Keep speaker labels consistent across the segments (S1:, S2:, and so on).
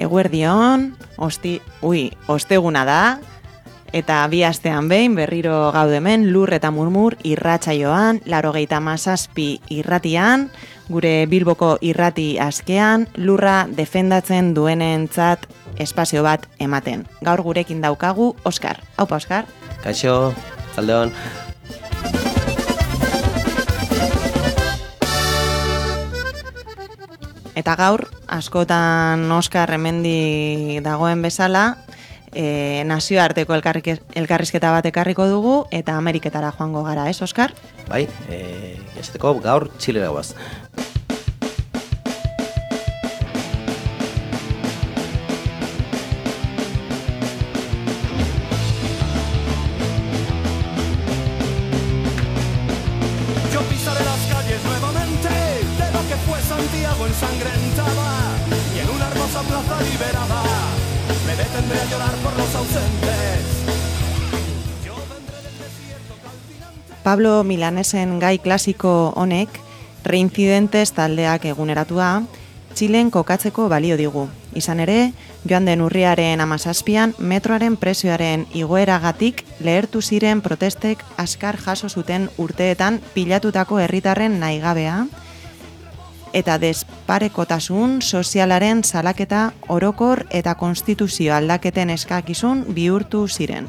S1: Eguerdion, osteguna da, eta bi astean behin berriro gaude hemen Lur eta Murmur irratsaioan, 97 irratian, gure Bilboko irrati askean, lurra defendatzen duenentzat espazio bat ematen. Gaur gurekin daukagu Oskar. Aupa, Oskar.
S2: Kaixo, aldeon.
S1: Eta gaur, askotan Oskar hemendi dagoen bezala, nazioarteko elkarrizketa bat ekarriko dugu, eta Ameriketara joango gara, ez, Oskar?
S2: Bai, esateko gaur Txilera guaz.
S1: Pablo Milanesen gai klasiko honek, Reincidentes taldeak eguneratua, Txilen kokatzeko balio digu. Izan ere, joan den urriaren 17an metroaren prezioaren igoeragatik lehertu ziren protestek askar jaso zuten urteetan pilatutako herritarren nahigabea, eta desparekotasun sozialaren salaketa orokor eta konstituzio aldaketen eskakizun bihurtu ziren.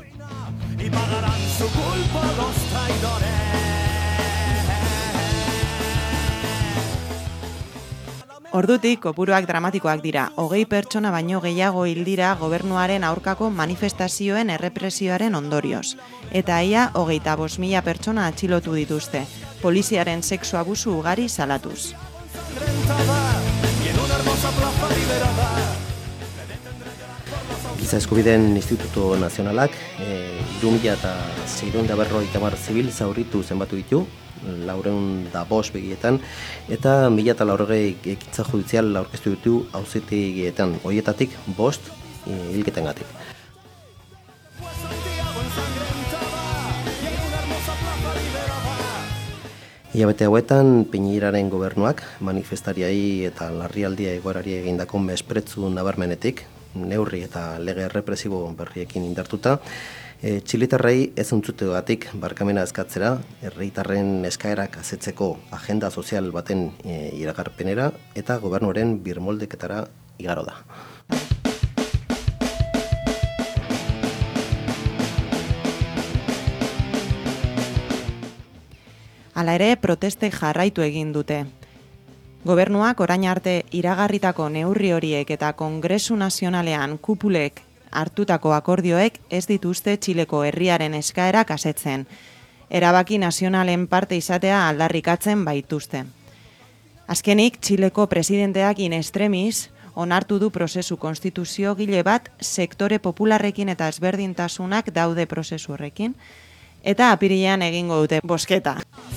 S1: Ordutik, kopuruak dramatikoak dira. 20 pertsona baino gehiago hil dira gobernuaren aurkako manifestazioen errepresioaren ondorioz. Eta ia 25.000 pertsona atxilotu dituzte, poliziaren sexu abusu ugari salatuz.
S2: Giza Eskubideen Instituto Nazionalak 3.650 zibil zauritu zenbatu ditu, 405 begietan, eta 1.400 ekintza judizial aurkeztu ditu auzitegietan, horietatik 5 hilketengatik. Hilabete hauetan, Piñeraren gobernuak manifestariai eta larrialdia egoerari egindako mespretzu nabarmenetik, neurri eta lege errepresibo berriekin indartuta, Txilitarrei ez untzutegatik barkamena eskatzera, herritarren eskaerak asetzeko agenda sozial baten iragarpenera eta gobernuaren birmoldeketara igaro da.
S1: Hala ere, protestek jarraitu egin dute. Gobernuak orain arte iragarritako neurri horiek eta Kongresu Nazionalean kupulek hartutako akordioek ez dituzte Txileko herriaren eskaerak asetzen. Erabaki nazionalen parte izatea aldarrikatzen baituzte. Azkenik, Txileko presidenteak in extremis onartu du prozesu konstituziogile bat sektore popularrekin eta ezberdintasunak daude prozesu horrekin, eta apirilean egingo dute bozketa.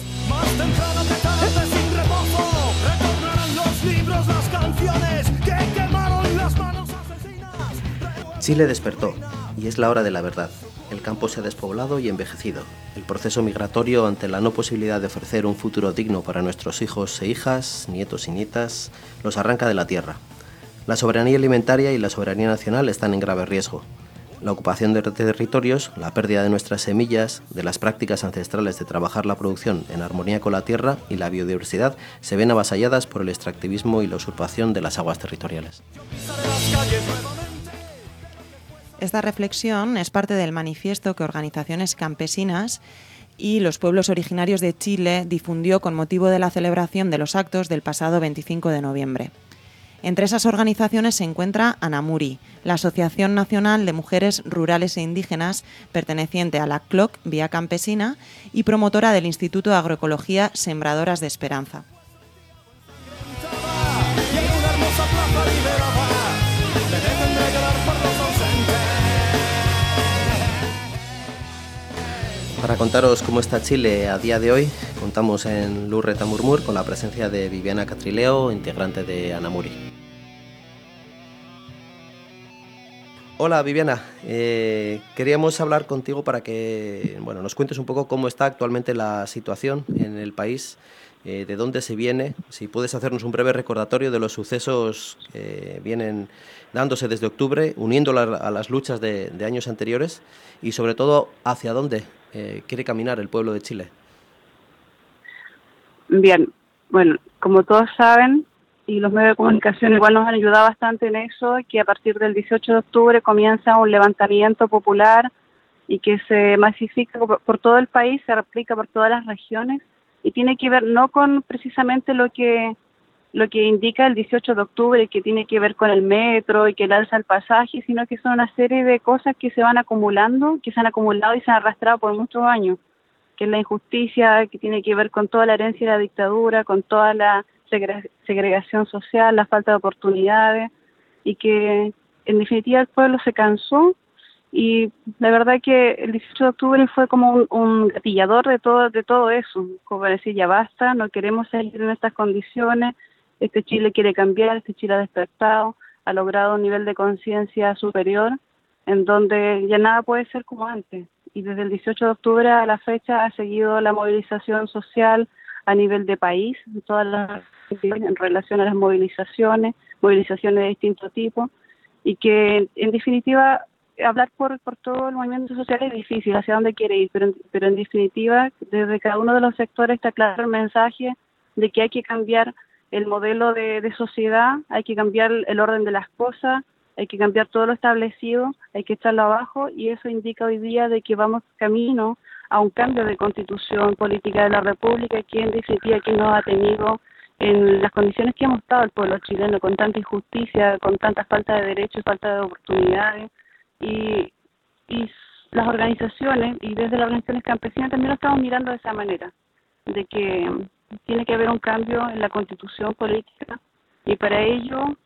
S2: Chile despertó, y es la hora de la verdad. El campo se ha despoblado y envejecido. El proceso migratorio, ante la no posibilidad de ofrecer un futuro digno para nuestros hijos e hijas, nietos y nietas, los arranca de la tierra. La soberanía alimentaria y la soberanía nacional están en grave riesgo. La ocupación de territorios, la pérdida de nuestras semillas, de las prácticas ancestrales de trabajar la producción en armonía con la tierra y la biodiversidad se ven avasalladas por el extractivismo y la usurpación de las aguas territoriales.
S1: Esta reflexión es parte del manifiesto que organizaciones campesinas y los pueblos originarios de Chile difundió con motivo de la celebración de los actos del pasado 25 de noviembre. Entre esas organizaciones se encuentra Anamuri, la Asociación Nacional de Mujeres Rurales e Indígenas, perteneciente a la CLOC Vía Campesina y promotora del Instituto de Agroecología Sembradoras de Esperanza.
S2: Para contaros cómo está Chile a día de hoy, contamos en Lur eta Murmur con la presencia de Viviana Catrileo, integrante de Anamuri. Hola Viviana, queríamos hablar contigo para que nos cuentes un poco cómo está actualmente la situación en el país de dónde se viene, si puedes hacernos un breve recordatorio de los sucesos que vienen dándose desde octubre, uniéndolo a las luchas de años anteriores y sobre todo hacia dónde quiere caminar el pueblo de Chile.
S3: Bien, bueno, como todos saben, y los medios de comunicación igual nos han ayudado bastante en eso, que a partir del 18 de octubre comienza un levantamiento popular y que se masifica por todo el país, se replica por todas las regiones y tiene que ver no con precisamente lo que indica el 18 de octubre, que tiene que ver con el metro y que el alza del pasaje, sino que son una serie de cosas que se van acumulando, que se han acumulado y se han arrastrado por muchos años, que es la injusticia, que tiene que ver con toda la herencia de la dictadura, con toda la segregación social, la falta de oportunidades, y que en definitiva el pueblo se cansó, y la verdad que el 18 de octubre fue como un gatillador de todo eso, como para decir ya basta, no queremos seguir en estas condiciones, este Chile quiere cambiar, este Chile ha despertado, ha logrado un nivel de conciencia superior, en donde ya nada puede ser como antes. Y desde el 18 de octubre a la fecha ha seguido la movilización social a nivel de país, en relación a las movilizaciones de distinto tipo, y que en definitiva hablar por todo el movimiento social es difícil, hacia dónde quiere ir, pero en definitiva desde cada uno de los sectores está claro el mensaje de que hay que cambiar el modelo de sociedad, hay que cambiar el orden de las cosas, hay que cambiar todo lo establecido, hay que echarlo abajo, y eso indica hoy día de que vamos camino a un cambio de constitución política de la República, que en definitiva aquí nos ha tenido en las condiciones que hemos estado el pueblo chileno, con tanta injusticia, con tanta falta de derechos, falta de oportunidades, y las organizaciones, y desde las organizaciones campesinas también lo estamos mirando de esa manera, de que tiene que haber un cambio en la constitución política, y para ello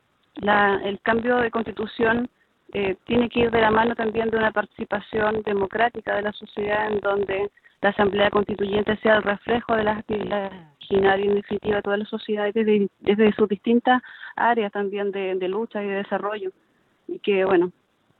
S3: el cambio de constitución tiene que ir de la mano también de una participación democrática de la sociedad, en donde la Asamblea Constituyente sea el reflejo de las actividades originarias, en definitiva, de todas las sociedades desde sus distintas áreas también de lucha y de desarrollo. Y que, bueno,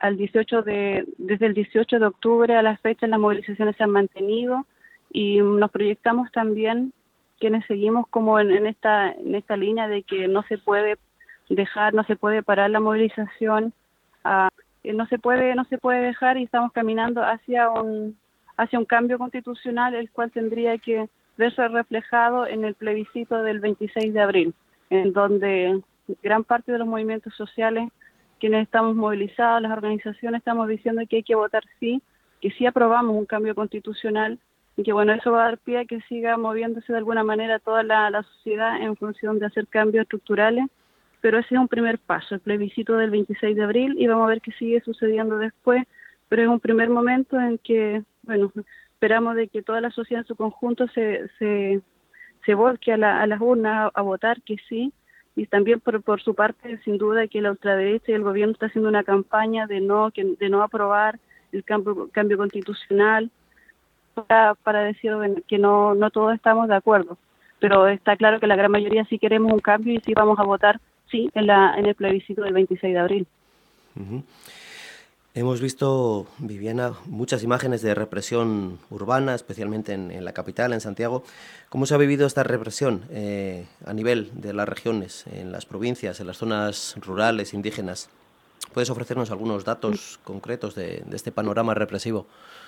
S3: desde el 18 de octubre a la fecha las movilizaciones se han mantenido, y nos proyectamos también quienes seguimos como en esta línea de que no se puede no se puede parar la movilización, no se puede dejar, y estamos caminando hacia un cambio constitucional, el cual tendría que verse reflejado en el plebiscito del 26 de abril, en donde gran parte de los movimientos sociales, quienes estamos movilizados, las organizaciones, estamos diciendo que hay que votar sí, que sí aprobamos un cambio constitucional, y que bueno, eso va a dar pie a que siga moviéndose de alguna manera toda la sociedad en función de hacer cambios estructurales. Pero ese es un primer paso, el plebiscito del 26 de abril, y vamos a ver qué sigue sucediendo después, pero es un primer momento en que, bueno, esperamos de que toda la sociedad en su conjunto se volque a las urnas a votar que sí, y también por su parte, sin duda, que la ultraderecha y el gobierno está haciendo una campaña de no aprobar el cambio constitucional, para decir, bueno, que no todos estamos de acuerdo, pero está claro que la gran mayoría sí queremos un cambio y sí vamos a votar sí en el plebiscito del 26 de abril.
S2: Uh-huh. Hemos visto, Viviana, muchas imágenes de represión urbana, especialmente en la capital, en Santiago. ¿Cómo se ha vivido esta represión a nivel de las regiones, en las provincias, en las zonas rurales, indígenas? ¿Puedes ofrecernos algunos datos concretos de este panorama represivo?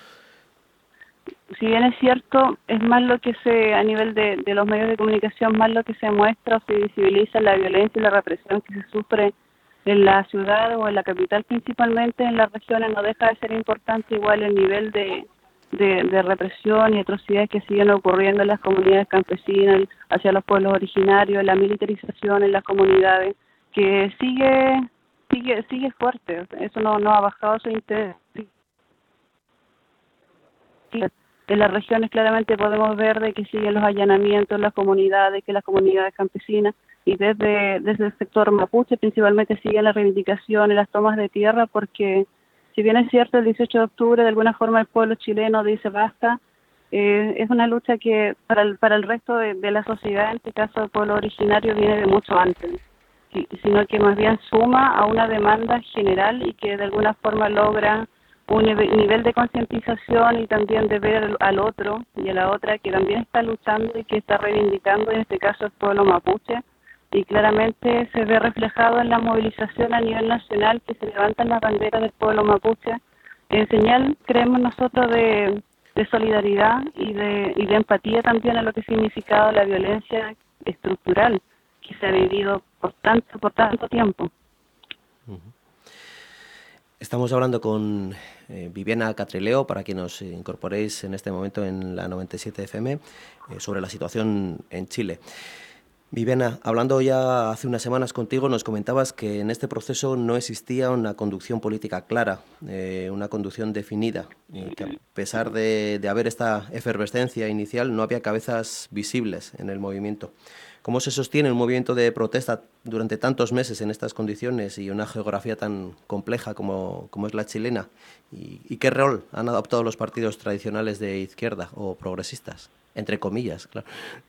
S3: Si bien es cierto, es más lo que a nivel de los medios de comunicación, más lo que se muestra o se visibiliza la violencia y la represión que se sufre en la ciudad o en la capital, principalmente en las regiones, no deja de ser importante igual el nivel de represión y atrocidades que siguen ocurriendo en las comunidades campesinas, hacia los pueblos originarios, la militarización en las comunidades, que sigue fuerte. Eso no ha bajado su interés. En las regiones claramente podemos ver de que siguen los allanamientos en las comunidades, que las comunidades campesinas, y desde el sector mapuche principalmente siguen las reivindicaciones, las tomas de tierra, porque si bien es cierto el 18 de octubre de alguna forma el pueblo chileno dice basta, es una lucha que para el resto de la sociedad, en este caso el pueblo originario, viene de mucho antes, sino que más bien suma a una demanda general y que de alguna forma logra un nivel de concientización y también de ver al otro y a la otra que también está luchando y que está reivindicando, en este caso el pueblo mapuche, y claramente se ve reflejado en la movilización a nivel nacional que se levantan las banderas del pueblo mapuche, en señal, creemos nosotros, de solidaridad y de empatía también a lo que ha significado la violencia estructural que se ha vivido por tanto tiempo.
S2: Estamos hablando con Viviana Catrileo, para que nos incorporéis en este momento en la 97 FM, sobre la situación en Chile. Viviana, hablando ya hace unas semanas contigo, nos comentabas que en este proceso no existía una conducción política clara, una conducción definida, y que a pesar de haber esta efervescencia inicial, no había cabezas visibles en el movimiento. ¿Cómo se sostiene un movimiento de protesta durante tantos meses en estas condiciones y una geografía tan compleja como es la chilena? ¿Y qué rol han adoptado los partidos tradicionales de izquierda o progresistas? Entre comillas, claro.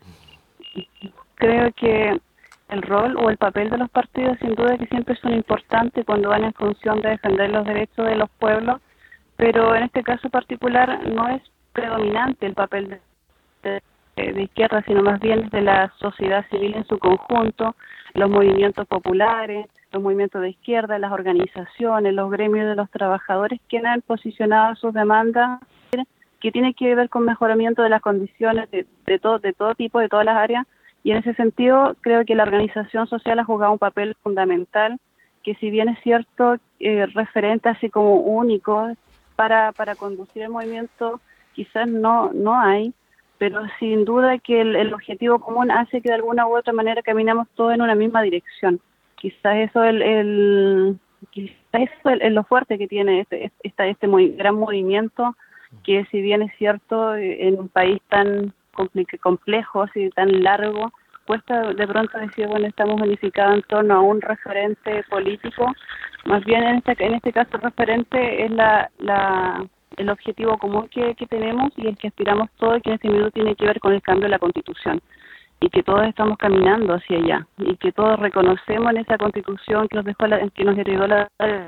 S3: Creo que el rol o el papel de los partidos sin duda que siempre son importantes cuando van en función de defender los derechos de los pueblos, pero en este caso particular no es predominante el papel de izquierda, sino más bien de la sociedad civil en su conjunto, los movimientos populares, los movimientos de izquierda, las organizaciones, los gremios de los trabajadores que han posicionado sus demandas que tienen que ver con mejoramiento de las condiciones de todo tipo, de todas las áreas. Y en ese sentido, creo que la organización social ha jugado un papel fundamental, que si bien es cierto, referente así como único para conducir el movimiento, quizás no hay, pero sin duda que el objetivo común hace que de alguna u otra manera caminamos todos en una misma dirección. Quizás eso es lo fuerte que tiene este gran movimiento, que si bien es cierto, en un país tan complejo y tan largo, cuesta de pronto decir, bueno, estamos unificados en torno a un referente político. Más bien en este caso el referente es el objetivo común que tenemos y el que aspiramos todos, que en este minuto tiene que ver con el cambio de la Constitución, y que todos estamos caminando hacia allá, y que todos reconocemos en esa Constitución que nos heredó la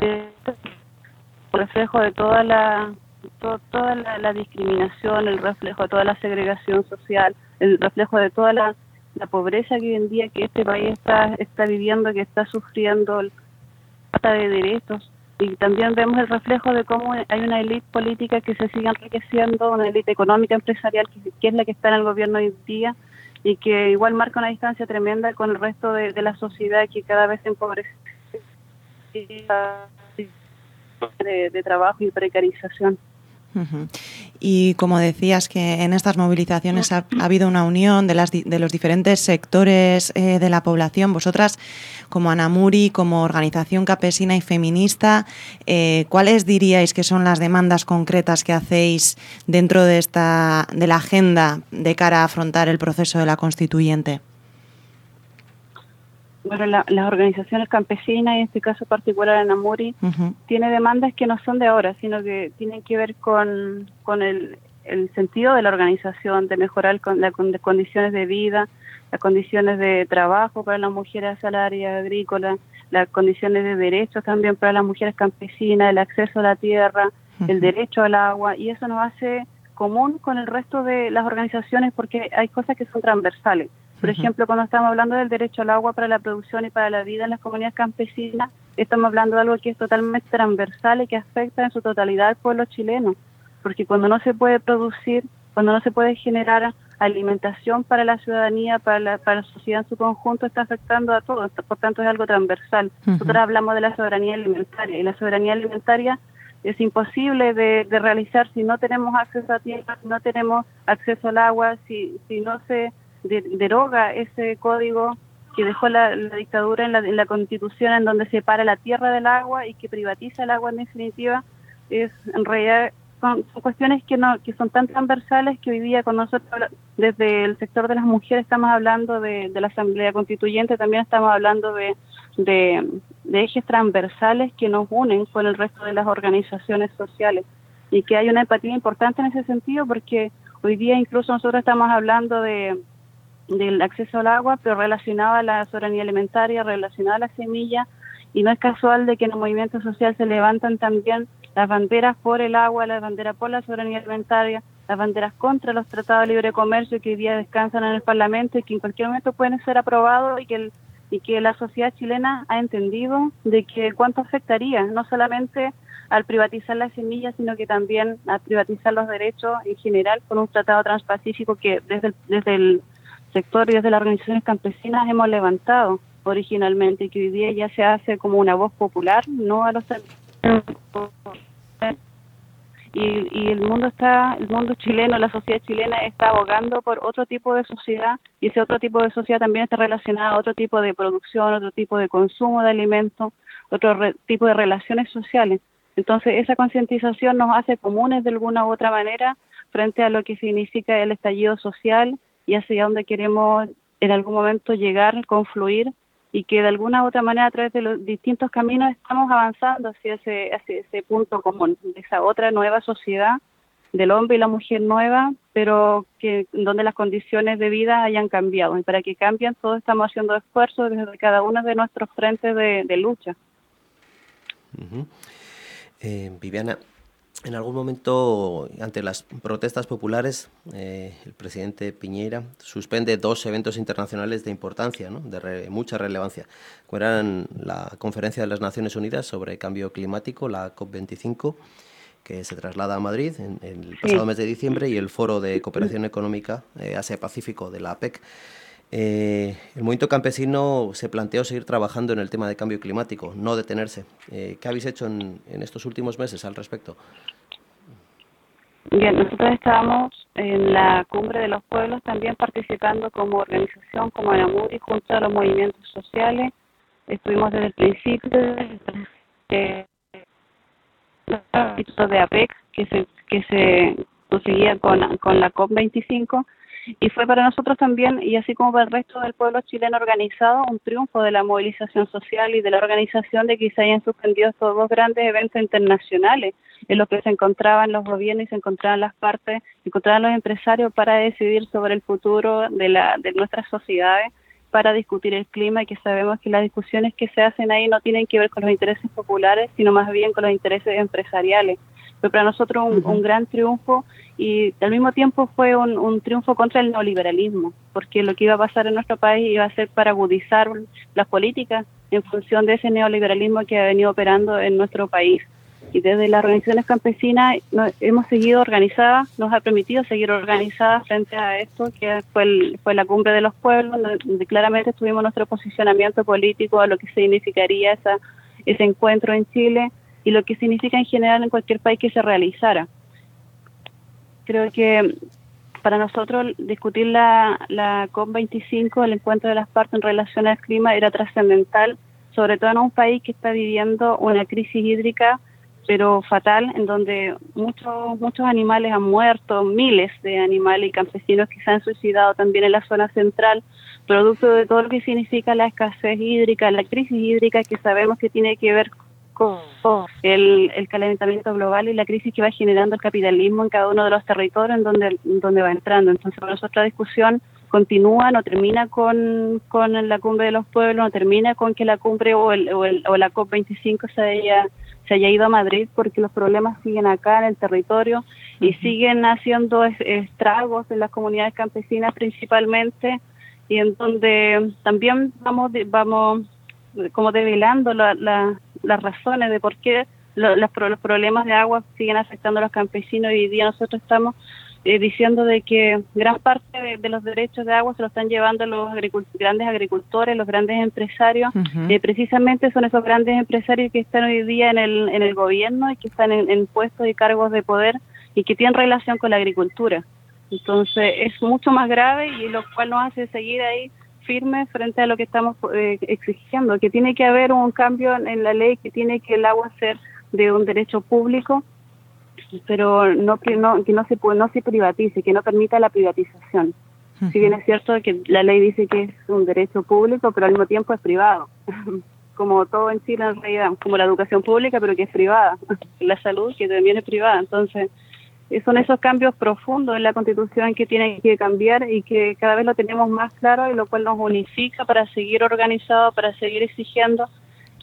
S3: reflejo de toda la discriminación, el reflejo de toda la segregación social, el reflejo de toda la pobreza que hoy en día que este país está viviendo, que está sufriendo, la falta de derechos. Y también vemos el reflejo de cómo hay una élite política que se sigue enriqueciendo, una élite económica empresarial que es la que está en el gobierno hoy día, y que igual marca una distancia tremenda con el resto de la sociedad, que cada vez se empobrece de trabajo y precarización.
S1: Uh-huh. Y como decías, que en estas movilizaciones ha habido una unión de los diferentes sectores de la población. Vosotras, como Anamuri, como organización campesina y feminista, ¿cuáles diríais que son las demandas concretas que hacéis dentro de la agenda de cara a afrontar el proceso de la constituyente?
S3: Bueno, las organizaciones campesinas, y en este caso particular Anamuri, tiene demandas que no son de ahora, sino que tienen que ver con el sentido de la organización, de mejorar las condiciones de vida, las condiciones de trabajo para las mujeres asalariadas agrícolas, las condiciones de derechos también para las mujeres campesinas, el acceso a la tierra, el derecho al agua, y eso nos hace común con el resto de las organizaciones porque hay cosas que son transversales. Por ejemplo, cuando estamos hablando del derecho al agua para la producción y para la vida en las comunidades campesinas, estamos hablando de algo que es totalmente transversal y que afecta en su totalidad al pueblo chileno, porque cuando no se puede producir, cuando no se puede generar alimentación para la ciudadanía, para la sociedad en su conjunto, está afectando a todos, por tanto es algo transversal. Nosotros hablamos de la soberanía alimentaria, y la soberanía alimentaria es imposible de realizar si no tenemos acceso a tierra, si no tenemos acceso al agua, si no se deroga ese código que dejó la dictadura en la Constitución, en donde separa la tierra del agua y que privatiza el agua en definitiva. En realidad son cuestiones que son tan transversales que hoy día con nosotros desde el sector de las mujeres estamos hablando de la Asamblea Constituyente, también estamos hablando de ejes transversales que nos unen con el resto de las organizaciones sociales, y que hay una empatía importante en ese sentido, porque hoy día incluso nosotros estamos hablando del acceso al agua, pero relacionado a la soberanía alimentaria, relacionado a la semilla, y no es casual de que en el movimiento social se levantan también las banderas por el agua, las banderas por la soberanía alimentaria, las banderas contra los tratados de libre comercio que hoy día descansan en el Parlamento y que en cualquier momento pueden ser aprobados y que la sociedad chilena ha entendido de que cuánto afectaría, no solamente al privatizar las semillas, sino que también a privatizar los derechos en general con un tratado transpacífico que desde el sector y desde las organizaciones campesinas hemos levantado originalmente, que hoy día ya se hace como una voz popular, no a los y el mundo chileno, la sociedad chilena está abogando por otro tipo de sociedad, y ese otro tipo de sociedad también está relacionada a otro tipo de producción, otro tipo de consumo de alimentos, otro tipo de relaciones sociales. Entonces esa concientización nos hace comunes de alguna u otra manera frente a lo que significa el estallido social y hacia dónde queremos en algún momento llegar, confluir, y que de alguna u otra manera a través de los distintos caminos estamos avanzando hacia ese punto común, de esa otra nueva sociedad del hombre y la mujer nueva, pero que donde las condiciones de vida hayan cambiado. Y para que cambien, todos estamos haciendo esfuerzos desde cada uno de nuestros frentes de lucha.
S2: Uh-huh. Viviana, en algún momento, ante las protestas populares, el presidente Piñera suspende 2 eventos internacionales de importancia, ¿no?, de mucha relevancia, como eran la Conferencia de las Naciones Unidas sobre Cambio Climático, la COP25, que se traslada a Madrid en el pasado mes de diciembre, y el Foro de Cooperación Económica Asia-Pacífico de la APEC. El movimiento campesino se planteó seguir trabajando en el tema de cambio climático, no detenerse. ¿Qué habéis hecho en estos últimos meses al respecto?
S3: Bien, nosotros estábamos en la Cumbre de los Pueblos también participando como organización, como ANAMURI, junto a los movimientos sociales. Estuvimos desde el principio de APEC que se conseguía con la COP25, y fue para nosotros también, y así como para el resto del pueblo chileno organizado, un triunfo de la movilización social y de la organización de que se hayan suspendido estos 2 grandes eventos internacionales en los que se encontraban los gobiernos y se encontraban las partes, se encontraban los empresarios para decidir sobre el futuro de nuestras sociedades, para discutir el clima, y que sabemos que las discusiones que se hacen ahí no tienen que ver con los intereses populares, sino más bien con los intereses empresariales. Fue para nosotros un gran triunfo, y al mismo tiempo fue un triunfo contra el neoliberalismo, porque lo que iba a pasar en nuestro país iba a ser para agudizar las políticas en función de ese neoliberalismo que ha venido operando en nuestro país. Y desde las organizaciones campesinas hemos seguido organizadas, nos ha permitido seguir organizadas frente a esto, que fue la Cumbre de los Pueblos, donde claramente tuvimos nuestro posicionamiento político a lo que significaría ese encuentro en Chile y lo que significa en general en cualquier país que se realizara. Creo que para nosotros discutir la COP25, el encuentro de las partes en relación al clima, era trascendental, sobre todo en un país que está viviendo una crisis hídrica pero fatal, en donde muchos animales han muerto, miles de animales y campesinos que se han suicidado también en la zona central, producto de todo lo que significa la escasez hídrica, la crisis hídrica, que sabemos que tiene que ver con el calentamiento global y la crisis que va generando el capitalismo en cada uno de los territorios en donde va entrando. Entonces, para nosotros la discusión continúa, no termina con la Cumbre de los Pueblos, no termina con que la cumbre o la COP25 se haya ido a Madrid, porque los problemas siguen acá en el territorio y siguen haciendo estragos en las comunidades campesinas principalmente, y en donde también vamos como develando las razones de por qué los problemas de agua siguen afectando a los campesinos. Y hoy día nosotros estamos diciendo de que gran parte de los derechos de agua se lo están llevando los grandes agricultores, los grandes empresarios. Precisamente son esos grandes empresarios que están hoy día en el gobierno y que están en puestos y cargos de poder y que tienen relación con la agricultura. Entonces es mucho más grave, y lo cual nos hace seguir ahí firmes frente a lo que estamos exigiendo, que tiene que haber un cambio en la ley, que tiene que el agua ser de un derecho público, pero que no se privatice, que no permita la privatización. Si bien es cierto que la ley dice que es un derecho público, pero al mismo tiempo es privado, como todo en Chile en realidad, como la educación pública, pero que es privada, la salud, que también es privada. Entonces son esos cambios profundos en la Constitución que tienen que cambiar, y que cada vez lo tenemos más claro, y lo cual nos unifica para seguir organizados, para seguir exigiendo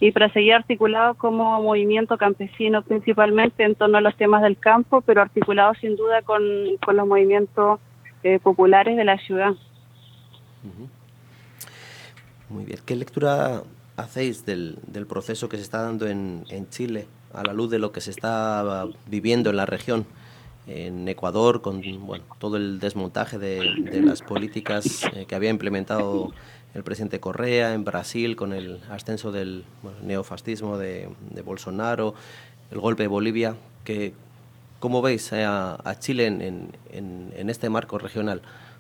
S3: y para seguir articulado como movimiento campesino principalmente en torno a los temas del campo, pero articulado sin duda con los movimientos populares de la ciudad.
S2: Uh-huh. Muy bien. ¿Qué lectura hacéis del proceso que se está dando en Chile a la luz de lo que se está viviendo en la región? En Ecuador, con todo el desmontaje de las políticas que había implementado el presidente Correa, en Brasil con el ascenso del neofascismo de Bolsonaro, el golpe de Bolivia. ¿Cómo veis a Chile en este marco regional?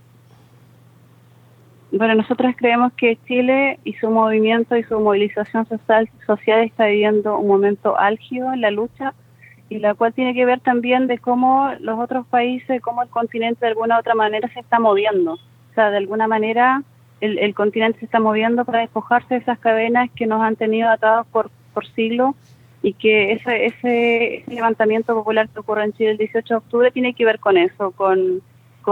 S3: Bueno, nosotros creemos que Chile y su movimiento y su movilización social está viviendo un momento álgido en la lucha, y la cual tiene que ver también de cómo los otros países, cómo el continente de alguna u otra manera se está moviendo. O sea, de alguna manera el continente se está moviendo para despojarse de esas cadenas que nos han tenido atados por siglos, y que ese levantamiento popular que ocurre en Chile el 18 de octubre tiene que ver con eso, con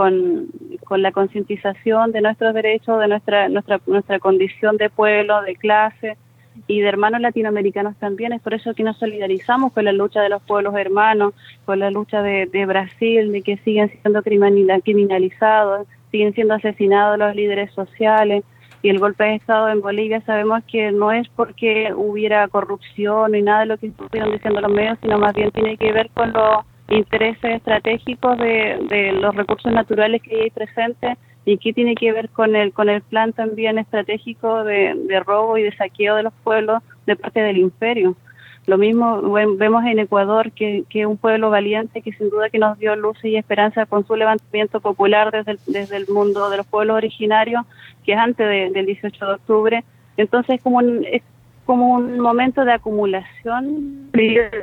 S3: la concientización de nuestros derechos, de nuestra condición de pueblo, de clase y de hermanos latinoamericanos también. Es por eso que nos solidarizamos con la lucha de los pueblos hermanos, con la lucha de Brasil, de que siguen siendo criminalizados, siguen siendo asesinados los líderes sociales, y el golpe de Estado en Bolivia sabemos que no es porque hubiera corrupción ni nada de lo que estuvieron diciendo los medios, sino más bien tiene que ver con los intereses estratégicos de los recursos naturales que hay presentes, y que tiene que ver con el plan también estratégico de robo y de saqueo de los pueblos de parte del imperio. Lo mismo vemos en Ecuador, que es un pueblo valiente que sin duda que nos dio luces y esperanza con su levantamiento popular desde el mundo de los pueblos originarios, que es antes del 18 de octubre. Entonces es como un momento de acumulación del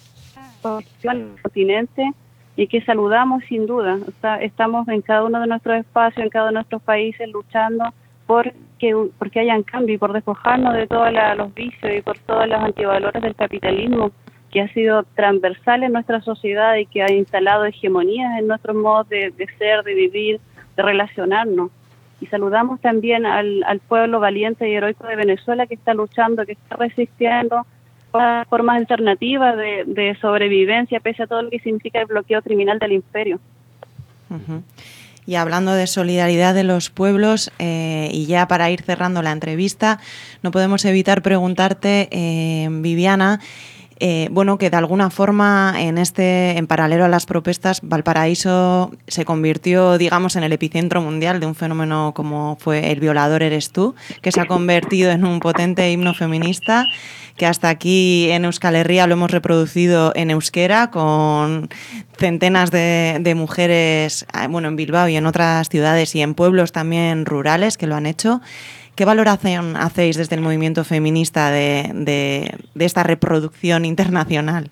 S3: continente, y que saludamos sin duda. Estamos en cada uno de nuestros espacios, en cada uno de nuestros países, luchando porque hayan cambio y por despojarnos de todos los vicios y por todos los antivalores del capitalismo, que ha sido transversal en nuestra sociedad y que ha instalado hegemonías en nuestros modos de ser, de vivir, de relacionarnos. Y saludamos también al pueblo valiente y heroico de Venezuela, que está luchando, que está resistiendo formas alternativas de sobrevivencia pese a todo lo que significa el bloqueo criminal del imperio.
S1: Uh-huh. Y hablando de solidaridad de los pueblos, y ya para ir cerrando la entrevista, no podemos evitar preguntarte, Viviana, que de alguna forma en paralelo a las protestas, Valparaíso se convirtió, digamos, en el epicentro mundial de un fenómeno como fue El violador eres tú, que se ha convertido en un potente himno feminista, que hasta aquí en Euskal Herria lo hemos reproducido en euskera con centenas de mujeres, en Bilbao y en otras ciudades y en pueblos también rurales que lo han hecho. ¿Qué valoración hacéis desde el movimiento feminista de esta reproducción internacional?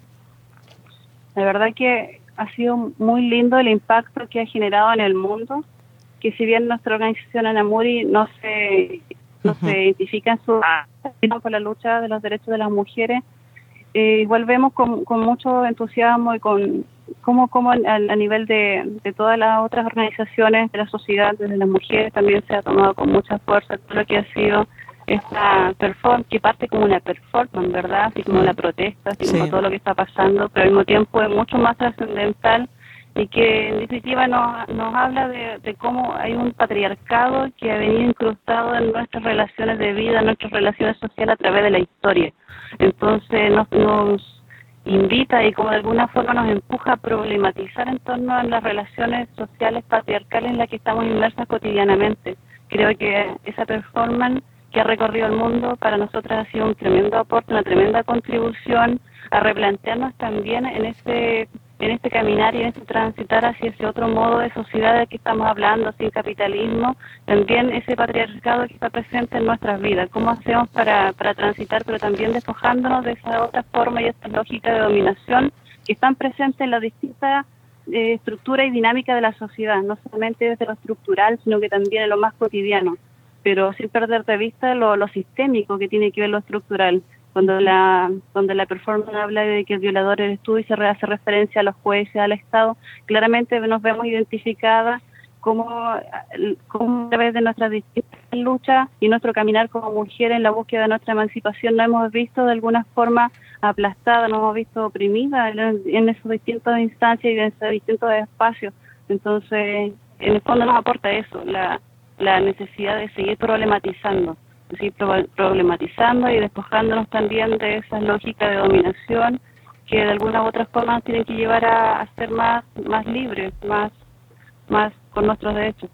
S3: La verdad que ha sido muy lindo el impacto que ha generado en el mundo, que si bien nuestra organización Anamuri no se identifica por la lucha de los derechos de las mujeres, igual vemos con mucho entusiasmo y con cómo a nivel de todas las otras organizaciones de la sociedad, desde las mujeres, también se ha tomado con mucha fuerza todo lo que ha sido esta performance, que parte como una performance, ¿verdad? Así como una protesta, así como todo lo que está pasando, pero al mismo tiempo es mucho más trascendental, y que en definitiva nos habla de cómo hay un patriarcado que ha venido incrustado en nuestras relaciones de vida, en nuestras relaciones sociales a través de la historia. Entonces nos invita y como de alguna forma nos empuja a problematizar en torno a las relaciones sociales patriarcales en las que estamos inmersas cotidianamente. Creo que esa performance que ha recorrido el mundo para nosotras ha sido un tremendo aporte, una tremenda contribución a replantearnos también en este caminar y en este transitar hacia ese otro modo de sociedad del que estamos hablando, sin capitalismo, también ese patriarcado que está presente en nuestras vidas. ¿Cómo hacemos para transitar, pero también despojándonos de esa otra forma y esta lógica de dominación que están presentes en las distintas estructuras y dinámica de la sociedad, no solamente desde lo estructural, sino que también en lo más cotidiano, pero sin perder de vista lo sistémico que tiene que ver lo estructural. Cuando la performance habla de que el violador eres tú y se hace referencia a los jueces, al Estado, claramente nos vemos identificadas como a través de nuestras distintas lucha y nuestro caminar como mujer en la búsqueda de nuestra emancipación nos hemos visto de alguna forma aplastada, nos hemos visto oprimida en esas distintas instancias y en esos distintos espacios. Entonces, en el fondo nos aporta eso, la necesidad de seguir problematizando y despojándonos también de esas lógicas de dominación que de alguna u otra forma nos tienen que llevar a ser más libres, más con nuestros derechos.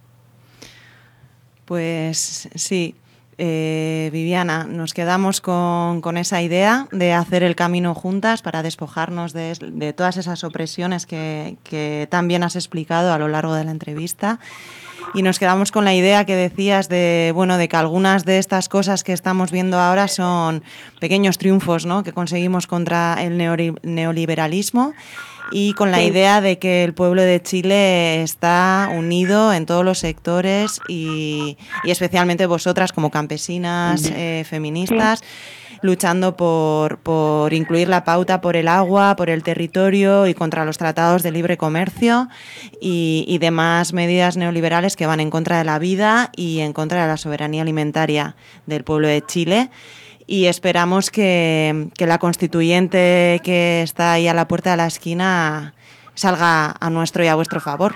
S1: Pues sí, Viviana, nos quedamos con esa idea de hacer el camino juntas para despojarnos de todas esas opresiones que tan bien has explicado a lo largo de la entrevista. Y nos quedamos con la idea que decías de que algunas de estas cosas que estamos viendo ahora son pequeños triunfos, ¿no?, que conseguimos contra el neoliberalismo, y con la idea de que el pueblo de Chile está unido en todos los sectores y especialmente vosotras como campesinas feministas, luchando por incluir la pauta por el agua, por el territorio y contra los tratados de libre comercio y demás medidas neoliberales que van en contra de la vida y en contra de la soberanía alimentaria del pueblo de Chile. Y esperamos que la constituyente que está ahí a la puerta de la esquina salga a nuestro y a vuestro favor.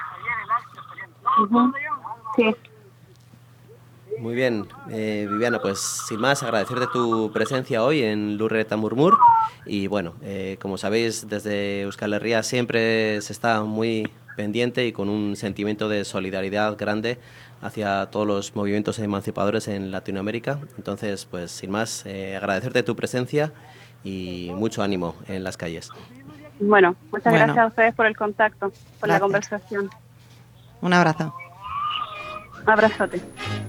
S3: Sí.
S2: Muy bien, Viviana, pues sin más, agradecerte tu presencia hoy en Lurreta Murmur. Y bueno, como sabéis, desde Euskal Herria siempre se está muy pendiente y con un sentimiento de solidaridad grande hacia todos los movimientos emancipadores en Latinoamérica. Entonces, pues sin más, agradecerte tu presencia y mucho ánimo en las calles.
S3: Bueno, muchas gracias a ustedes por el contacto, por la conversación.
S1: Un abrazo.
S3: Un abrazote.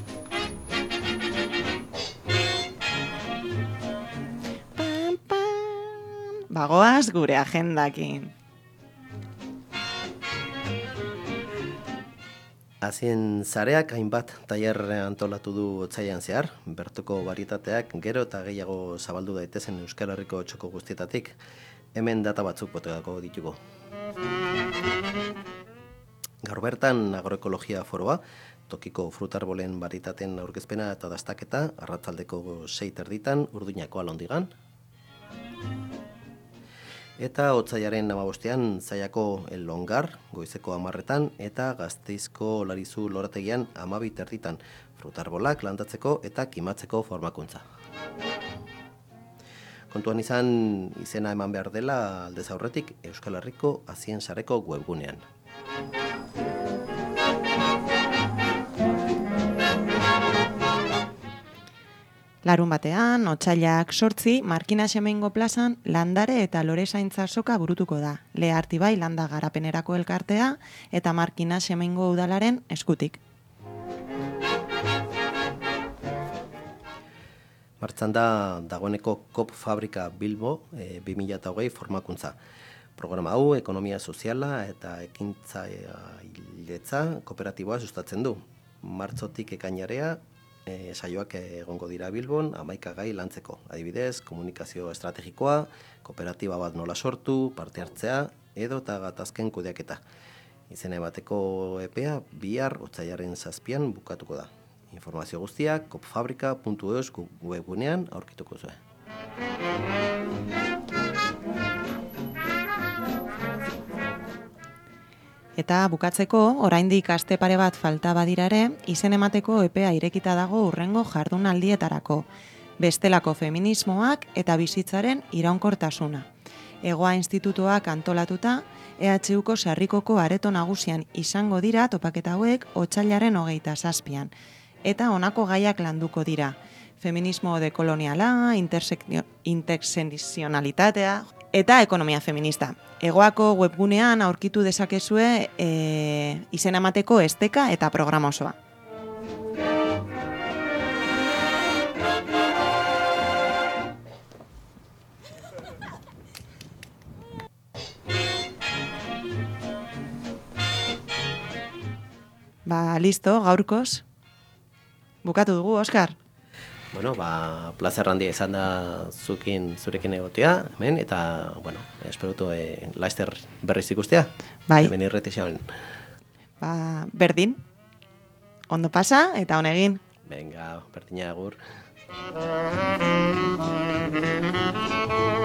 S1: Bagoaz gure agendakin.
S2: Azien zareak hainbat tailer antolatu du otsailean zehar, bertoko varietateak gero eta gehiago zabaldu daitezen Euskal Herriko txoko guztietatik. Hemen data batzuk botegako ditugu. Gaur bertan agroekologia foroa, tokiko frutarbolen varietaten aurkezpena eta dastaketa, arratsaldeko 6:30 Urduñako Alondigan. Eta otsailaren 15ean Zaiako El Longar, goizeko 10etan, eta Gasteizko Olarizu lorategian 12:30 frutarbolak landatzeko eta kimatzeko formakuntza. Kontuan izan izena eman behar dela aldez aurretik Euskal Herriko Azien sareko webgunean.
S1: Larun batean, otsailak 8, Markina Xemengo plazan landare eta lorezaintza soka burutuko da. Lea Artibai landa garapenerako elkartea eta Markina Xemengo udalaren eskutik.
S2: Martxan da dagoeneko COP Fabrika Bilbo 2020 formakuntza. Programa hau ekonomia soziala eta ekintzailetza kooperatiboa sustatzen du. Martxotik ekainarea saioak egongo dira Bilbon 11 gai lantzeko. Adibidez, komunikazio estrategikoa, kooperatiba bat nola sortu, parte hartzea edo eta gatazken kudeaketa. Izena emateko epea bihar otsailaren 7 bukatuko da. Informazio guztiak copfabrika.eus webgunean aurkituko zuen.
S1: Eta bukatzeko, oraindik aste pare bat falta badira ere, izen emateko epea irekita dago hurrengo jardunaldietarako, bestelako feminismoak eta bizitzaren iraunkortasuna. Egoa institutuak antolatuta, EHUko sarrikoko areto nagusian izango dira topaketa hauek otsailaren 27. Eta honako gaiak landuko dira. Feminismo dekoloniala, intersekzionalitatea eta ekonomia feminista. Egoako webgunean aurkitu dezakezue izena emateko esteka eta programa osoa. Listo, gaurkoz. Bukatu dugu, Oskar.
S2: Bueno, plazer handia izan da zurekin egotea, hemen, eta, bueno, esperutu laster berriz ikustea.
S1: Bai.
S2: Hemen irretixauen.
S1: Berdin. Ondo pasa, eta honegin.
S2: Venga, berdina agur.